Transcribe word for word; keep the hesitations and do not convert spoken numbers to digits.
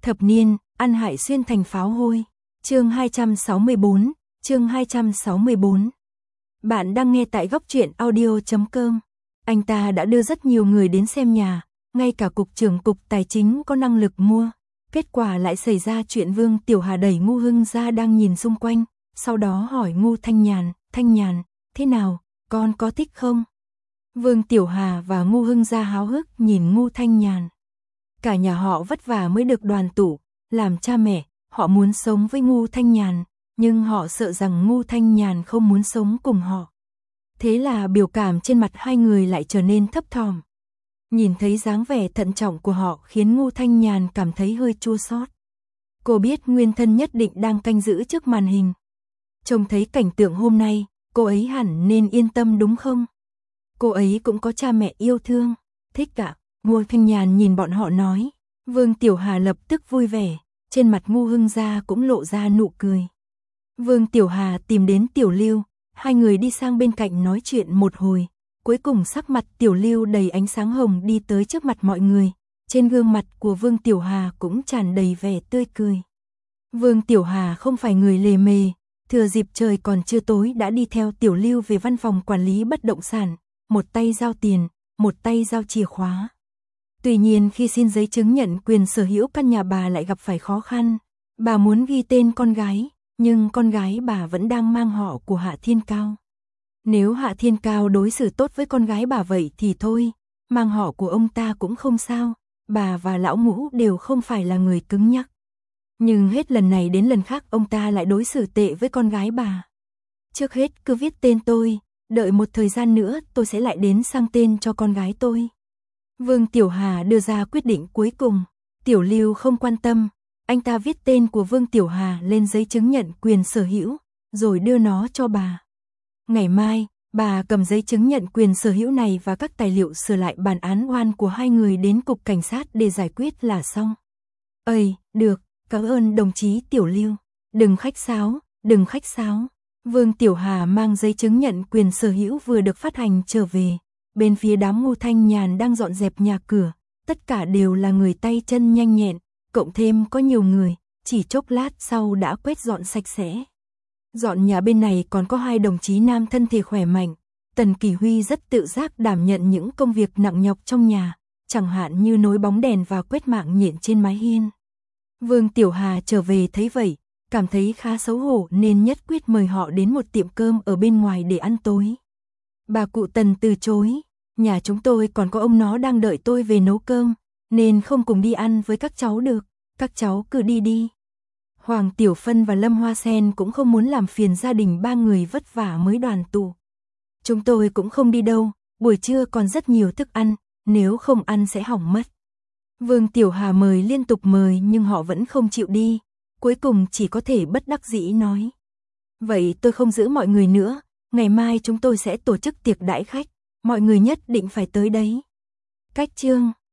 Thập niên, ăn hại xuyên thành pháo hôi. Chương hai trăm sáu mươi bốn, chương hai trăm sáu mươi bốn. Bạn đang nghe tại góc truyện audio chấm com. Anh ta đã đưa rất nhiều người đến xem nhà, ngay cả cục trưởng cục tài chính có năng lực mua. Kết quả lại xảy ra chuyện Vương Tiểu Hà đẩy Ngu Hưng ra đang nhìn xung quanh, sau đó hỏi Ngu Thanh Nhàn, Thanh Nhàn, thế nào, con có thích không? Vương Tiểu Hà và Ngu Hưng ra háo hức nhìn Ngu Thanh Nhàn. Cả nhà họ vất vả mới được đoàn tụ, làm cha mẹ, họ muốn sống với Ngu Thanh Nhàn, nhưng họ sợ rằng Ngu Thanh Nhàn không muốn sống cùng họ. Thế là biểu cảm trên mặt hai người lại trở nên thấp thỏm. Nhìn thấy dáng vẻ thận trọng của họ khiến Ngu Thanh Nhàn cảm thấy hơi chua xót. Cô biết Nguyên Thân nhất định đang canh giữ trước màn hình. Trông thấy cảnh tượng hôm nay, cô ấy hẳn nên yên tâm đúng không? Cô ấy cũng có cha mẹ yêu thương, thích cả. Ngu Thanh Nhàn nhìn bọn họ nói. Vương Tiểu Hà lập tức vui vẻ, trên mặt Ngu Hưng gia cũng lộ ra nụ cười. Vương Tiểu Hà tìm đến Tiểu Lưu, hai người đi sang bên cạnh nói chuyện một hồi. Cuối cùng sắc mặt Tiểu Lưu đầy ánh sáng hồng đi tới trước mặt mọi người. Trên gương mặt của Vương Tiểu Hà cũng tràn đầy vẻ tươi cười. Vương Tiểu Hà không phải người lề mề, thừa dịp trời còn chưa tối đã đi theo Tiểu Lưu về văn phòng quản lý bất động sản, một tay giao tiền, một tay giao chìa khóa. Tuy nhiên khi xin giấy chứng nhận quyền sở hữu căn nhà bà lại gặp phải khó khăn. Bà muốn ghi tên con gái, nhưng con gái bà vẫn đang mang họ của Hạ Thiên Cao. Nếu Hạ Thiên Cao đối xử tốt với con gái bà vậy thì thôi, mang họ của ông ta cũng không sao, bà và lão Ngũ đều không phải là người cứng nhắc. Nhưng hết lần này đến lần khác ông ta lại đối xử tệ với con gái bà. Trước hết cứ viết tên tôi, đợi một thời gian nữa tôi sẽ lại đến sang tên cho con gái tôi. Vương Tiểu Hà đưa ra quyết định cuối cùng. Tiểu Lưu không quan tâm, anh ta viết tên của Vương Tiểu Hà lên giấy chứng nhận quyền sở hữu, rồi đưa nó cho bà. Ngày mai, bà cầm giấy chứng nhận quyền sở hữu này và các tài liệu sửa lại bản án oan của hai người đến cục cảnh sát để giải quyết là xong. Ây, được, cảm ơn đồng chí Tiểu Lưu. Đừng khách sáo, đừng khách sáo. Vương Tiểu Hà mang giấy chứng nhận quyền sở hữu vừa được phát hành trở về. Bên phía đám Ngu Thanh Nhàn đang dọn dẹp nhà cửa, tất cả đều là người tay chân nhanh nhẹn, cộng thêm có nhiều người, chỉ chốc lát sau đã quét dọn sạch sẽ. Dọn nhà bên này còn có hai đồng chí nam thân thể khỏe mạnh, Tần Kỳ Huy rất tự giác đảm nhận những công việc nặng nhọc trong nhà, chẳng hạn như nối bóng đèn và quét mạng nhện trên mái hiên. Vương Tiểu Hà trở về thấy vậy, cảm thấy khá xấu hổ nên nhất quyết mời họ đến một tiệm cơm ở bên ngoài để ăn tối. Bà cụ Tần từ chối, nhà chúng tôi còn có ông nó đang đợi tôi về nấu cơm, nên không cùng đi ăn với các cháu được, các cháu cứ đi đi. Hoàng Tiểu Phân và Lâm Hoa Sen cũng không muốn làm phiền gia đình ba người vất vả mới đoàn tụ. Chúng tôi cũng không đi đâu, buổi trưa còn rất nhiều thức ăn, nếu không ăn sẽ hỏng mất. Vương Tiểu Hà mời liên tục mời nhưng họ vẫn không chịu đi, cuối cùng chỉ có thể bất đắc dĩ nói. Vậy tôi không giữ mọi người nữa. Ngày mai chúng tôi sẽ tổ chức tiệc đãi khách, mọi người nhất định phải tới đấy. Cách chương